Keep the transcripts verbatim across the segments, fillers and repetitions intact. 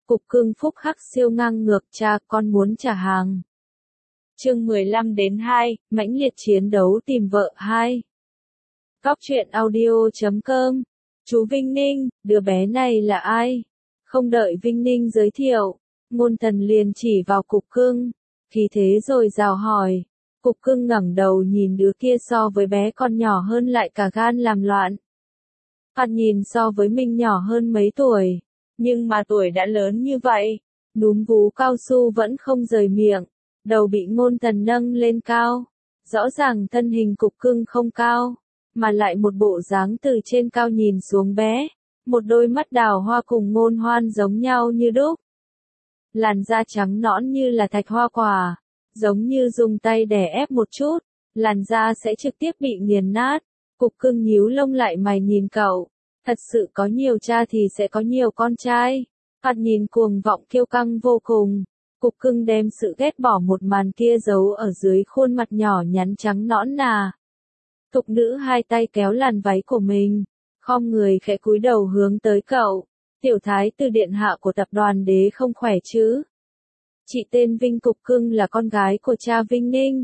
Cục cưng phúc hắc siêu ngang ngược, cha con muốn trả hàng. Chương mười lăm đến hai, mãnh liệt chiến đấu tìm vợ hai. Cóc truyện audio chấm com. Chú Vinh Ninh, đứa bé này là ai? Không đợi Vinh Ninh giới thiệu, Ngôn Thần liền chỉ vào cục cưng, khí thế rồi rào hỏi. Cục cưng ngẩng đầu nhìn đứa kia so với bé còn nhỏ hơn lại cả gan làm loạn. Thoạt nhìn so với mình nhỏ hơn mấy tuổi, nhưng mà tuổi đã lớn như vậy, núm vú cao su vẫn không rời miệng, đầu bị Ngôn Thần nâng lên cao. Rõ ràng thân hình cục cưng không cao, mà lại một bộ dáng từ trên cao nhìn xuống bé, một đôi mắt đào hoa cùng Ngôn Hoan giống nhau như đúc. Làn da trắng nõn như là thạch hoa quả, giống như dùng tay đè ép một chút, làn da sẽ trực tiếp bị nghiền nát. Cục cưng nhíu lông lại mày nhìn cậu, thật sự có nhiều cha thì sẽ có nhiều con trai. Thoạt nhìn cuồng vọng kiêu căng vô cùng, cục cưng đem sự ghét bỏ một màn kia giấu ở dưới khuôn mặt nhỏ nhắn trắng nõn nà. Thục nữ hai tay kéo làn váy của mình, khom người khẽ cúi đầu hướng tới cậu. Tiểu thái tử điện hạ của tập đoàn Đế không khỏe chứ? Chị tên Vinh, cục cưng là con gái của cha Vinh Ninh.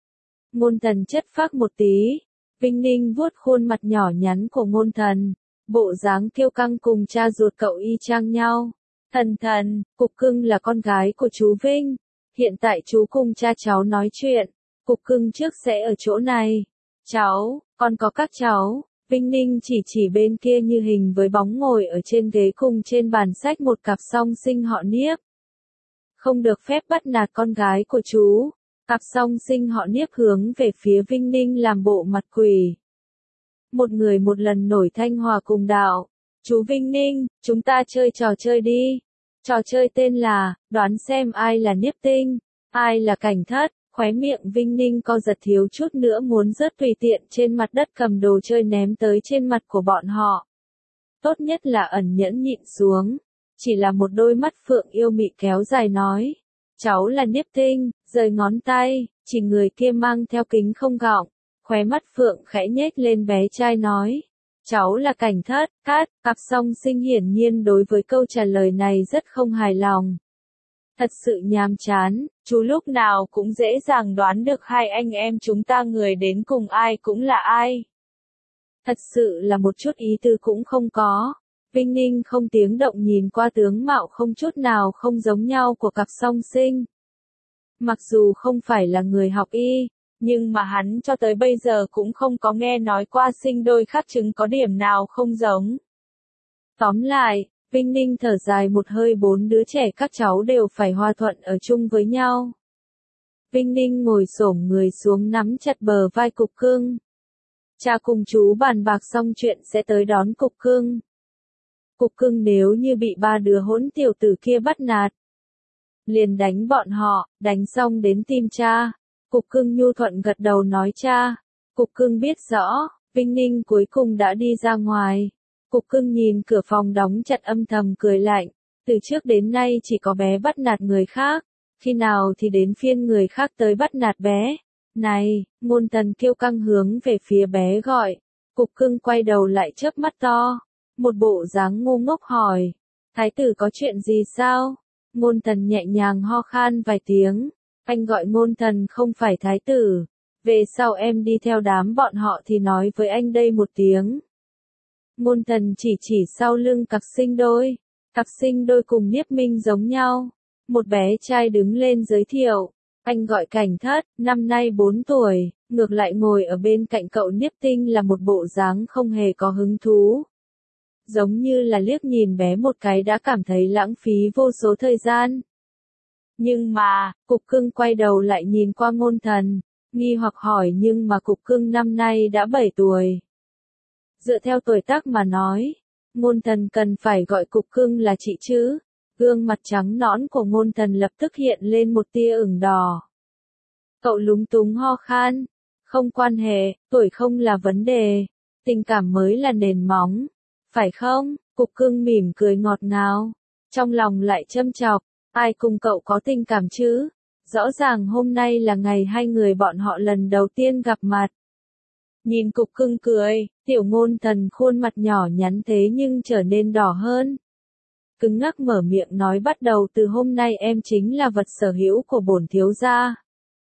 Ngôn Thần chất phác một tí. Vinh Ninh vuốt khuôn mặt nhỏ nhắn của Ngôn Thần, bộ dáng kiêu căng cùng cha ruột cậu y chang nhau. Thần thần, cục cưng là con gái của chú Vinh. Hiện tại chú cùng cha cháu nói chuyện, cục cưng trước sẽ ở chỗ này. Cháu, con có các cháu. Vinh Ninh chỉ chỉ bên kia như hình với bóng ngồi ở trên ghế cùng trên bàn sách một cặp song sinh họ Niếp. Không được phép bắt nạt con gái của chú. Cặp song sinh họ Niếp hướng về phía Vinh Ninh làm bộ mặt quỷ. Một người một lần nổi thanh hòa cùng đạo. Chú Vinh Ninh, chúng ta chơi trò chơi đi. Trò chơi tên là, đoán xem ai là Niếp Tinh, ai là Cảnh Thất. Khóe miệng Vinh Ninh co giật thiếu chút nữa muốn rớt tùy tiện trên mặt đất cầm đồ chơi ném tới trên mặt của bọn họ. Tốt nhất là ẩn nhẫn nhịn xuống. Chỉ là một đôi mắt phượng yêu mị kéo dài nói. Cháu là Niếp Tinh, rời ngón tay, chỉ người kia mang theo kính không gọng. Khóe mắt phượng khẽ nhếch lên bé trai nói. Cháu là Cảnh Thất, cát, cặp song sinh hiển nhiên đối với câu trả lời này rất không hài lòng. Thật sự nhàm chán, chú lúc nào cũng dễ dàng đoán được hai anh em chúng ta người đến cùng ai cũng là ai. Thật sự là một chút ý tư cũng không có. Vinh Ninh không tiếng động nhìn qua tướng mạo không chút nào không giống nhau của cặp song sinh. Mặc dù không phải là người học y, nhưng mà hắn cho tới bây giờ cũng không có nghe nói qua sinh đôi khác chứng có điểm nào không giống. Tóm lại, Vinh Ninh thở dài một hơi, bốn đứa trẻ các cháu đều phải hòa thuận ở chung với nhau. Vinh Ninh ngồi xổm người xuống nắm chặt bờ vai cục cưng. Cha cùng chú bàn bạc xong chuyện sẽ tới đón cục cưng. Cục cưng nếu như bị ba đứa hỗn tiểu tử kia bắt nạt, liền đánh bọn họ, đánh xong đến tìm cha. Cục cưng nhu thuận gật đầu nói cha. Cục cưng biết rõ, Vinh Ninh cuối cùng đã đi ra ngoài. Cục cưng nhìn cửa phòng đóng chặt âm thầm cười lạnh. Từ trước đến nay chỉ có bé bắt nạt người khác, khi nào thì đến phiên người khác tới bắt nạt bé. Này, Ngôn Thần kiêu căng hướng về phía bé gọi. Cục cưng quay đầu lại chớp mắt to, một bộ dáng ngu ngốc hỏi. Thái tử có chuyện gì sao? Ngôn Thần nhẹ nhàng ho khan vài tiếng. Anh gọi Ngôn Thần không phải thái tử. Về sau em đi theo đám bọn họ thì nói với anh đây một tiếng. Ngôn Thần chỉ chỉ sau lưng cặp sinh đôi. Cặp sinh đôi cùng Niếp Minh giống nhau. Một bé trai đứng lên giới thiệu. Anh gọi Cảnh Thất, năm nay bốn tuổi, ngược lại ngồi ở bên cạnh cậu Niếp Tinh là một bộ dáng không hề có hứng thú. Giống như là liếc nhìn bé một cái đã cảm thấy lãng phí vô số thời gian. Nhưng mà, cục cưng quay đầu lại nhìn qua Ngôn Thần, nghi hoặc hỏi nhưng mà cục cưng năm nay đã bảy tuổi. Dựa theo tuổi tác mà nói, Ngôn Thần cần phải gọi cục cưng là chị chứ. Gương mặt trắng nõn của Ngôn Thần lập tức hiện lên một tia ửng đỏ. Cậu lúng túng ho khan. Không quan hệ, tuổi không là vấn đề. Tình cảm mới là nền móng. Phải không? Cục cưng mỉm cười ngọt ngào. Trong lòng lại châm chọc. Ai cùng cậu có tình cảm chứ? Rõ ràng hôm nay là ngày hai người bọn họ lần đầu tiên gặp mặt. Nhìn cục cưng cười, tiểu Ngôn Thần khuôn mặt nhỏ nhắn thế nhưng trở nên đỏ hơn. cứng ngắc mở miệng nói bắt đầu từ hôm nay em chính là vật sở hữu của bổn thiếu gia.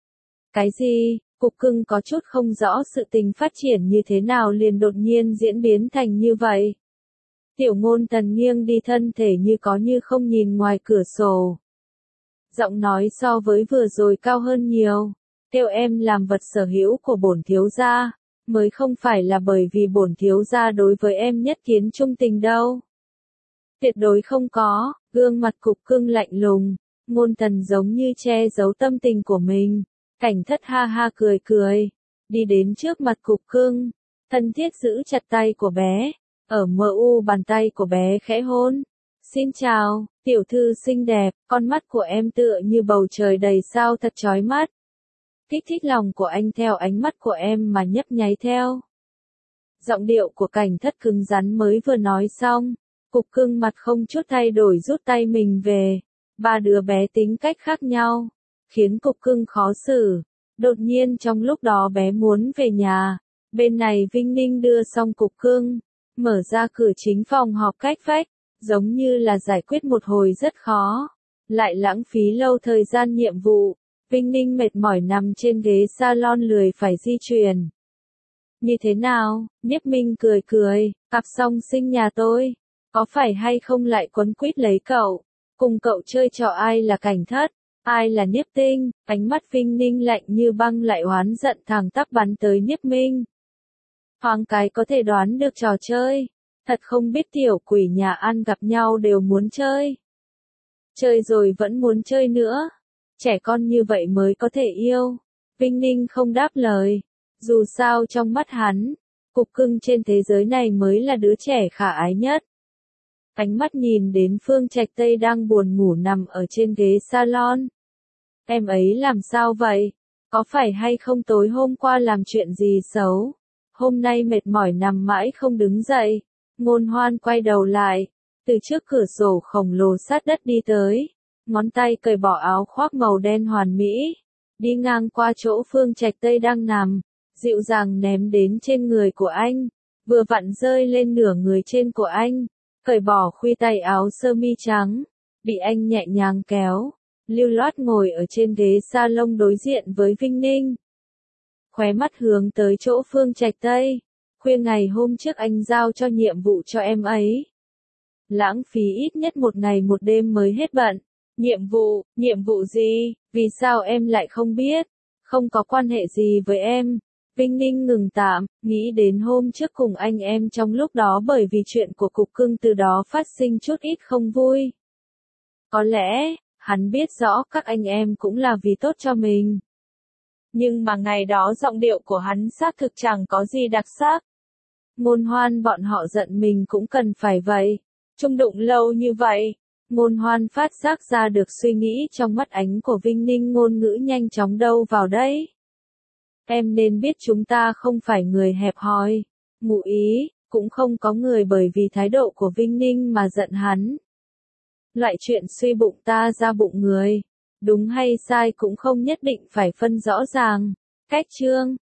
Cái gì? Cục cưng có chút không rõ sự tình phát triển như thế nào liền đột nhiên diễn biến thành như vậy. Tiểu Ngôn Tần nghiêng đi thân thể như có như không nhìn ngoài cửa sổ. Giọng nói so với vừa rồi cao hơn nhiều. Kêu em làm vật sở hữu của bổn thiếu gia, mới không phải là bởi vì bổn thiếu gia đối với em nhất kiến trung tình đâu. Tuyệt đối không có, gương mặt Cục Cưng lạnh lùng, Ngôn Tần giống như che giấu tâm tình của mình. Cảnh Thất ha ha cười cười, đi đến trước mặt Cục Cưng, thân thiết giữ chặt tay của bé, ở mờ u bàn tay của bé khẽ hôn. Xin chào, tiểu thư xinh đẹp, con mắt của em tựa như bầu trời đầy sao thật chói mắt. Kích thích lòng của anh theo ánh mắt của em mà nhấp nháy theo. Giọng điệu của Cảnh Thất cứng rắn mới vừa nói xong, Cục Cưng mặt không chút thay đổi rút tay mình về. Ba đứa bé tính cách khác nhau, khiến Cục Cưng khó xử. Đột nhiên trong lúc đó bé muốn về nhà, bên này Vinh Ninh đưa xong Cục Cưng, mở ra cửa chính phòng họp cách vách, giống như là giải quyết một hồi rất khó, lại lãng phí lâu thời gian nhiệm vụ. Vinh Ninh mệt mỏi nằm trên ghế salon lười phải di chuyển. Như thế nào? Nhiếp Minh cười cười, cặp song sinh nhà tôi, có phải hay không lại quấn quýt lấy cậu, cùng cậu chơi trò ai là Cảnh Thất, ai là Nhiếp Tinh. Ánh mắt Vinh Ninh lạnh như băng lại oán giận thẳng tắp bắn tới Nhiếp Minh. Thoáng cái có thể đoán được trò chơi, thật không biết tiểu quỷ nhà ăn gặp nhau đều muốn chơi. Chơi rồi vẫn muốn chơi nữa. Trẻ con như vậy mới có thể yêu. Vinh Ninh không đáp lời. Dù sao trong mắt hắn, Cục Cưng trên thế giới này mới là đứa trẻ khả ái nhất. Ánh mắt nhìn đến Phương Trạch Tây đang buồn ngủ nằm ở trên ghế salon. Em ấy làm sao vậy? Có phải hay không tối hôm qua làm chuyện gì xấu? Hôm nay mệt mỏi nằm mãi không đứng dậy. Ngôn Hoan quay đầu lại, từ trước cửa sổ khổng lồ sát đất đi tới. Ngón tay cởi bỏ áo khoác màu đen hoàn mỹ, đi ngang qua chỗ Phương Trạch Tây đang nằm, dịu dàng ném đến trên người của anh, vừa vặn rơi lên nửa người trên của anh, cởi bỏ khuy tay áo sơ mi trắng, bị anh nhẹ nhàng kéo, lưu loát ngồi ở trên ghế salon đối diện với Vinh Ninh. Khóe mắt hướng tới chỗ Phương Trạch Tây, khuya ngày hôm trước anh giao cho nhiệm vụ cho em ấy. Lãng phí ít nhất một ngày một đêm mới hết bận. Nhiệm vụ, nhiệm vụ gì, vì sao em lại không biết, không có quan hệ gì với em. Vinh Ninh ngừng tạm, nghĩ đến hôm trước cùng anh em trong lúc đó bởi vì chuyện của Cục Cưng từ đó phát sinh chút ít không vui. Có lẽ, hắn biết rõ các anh em cũng là vì tốt cho mình. Nhưng mà ngày đó giọng điệu của hắn xác thực chẳng có gì đặc sắc. Ngôn Hoan bọn họ giận mình cũng cần phải vậy. Chung đụng lâu như vậy. Ngôn Hoan phát giác ra được suy nghĩ trong mắt ánh của Vinh Ninh ngôn ngữ nhanh chóng đâu vào đấy. Em nên biết chúng ta không phải người hẹp hòi, ngụ ý, cũng không có người bởi vì thái độ của Vinh Ninh mà giận hắn. Loại chuyện suy bụng ta ra bụng người, đúng hay sai cũng không nhất định phải phân rõ ràng. Cách chương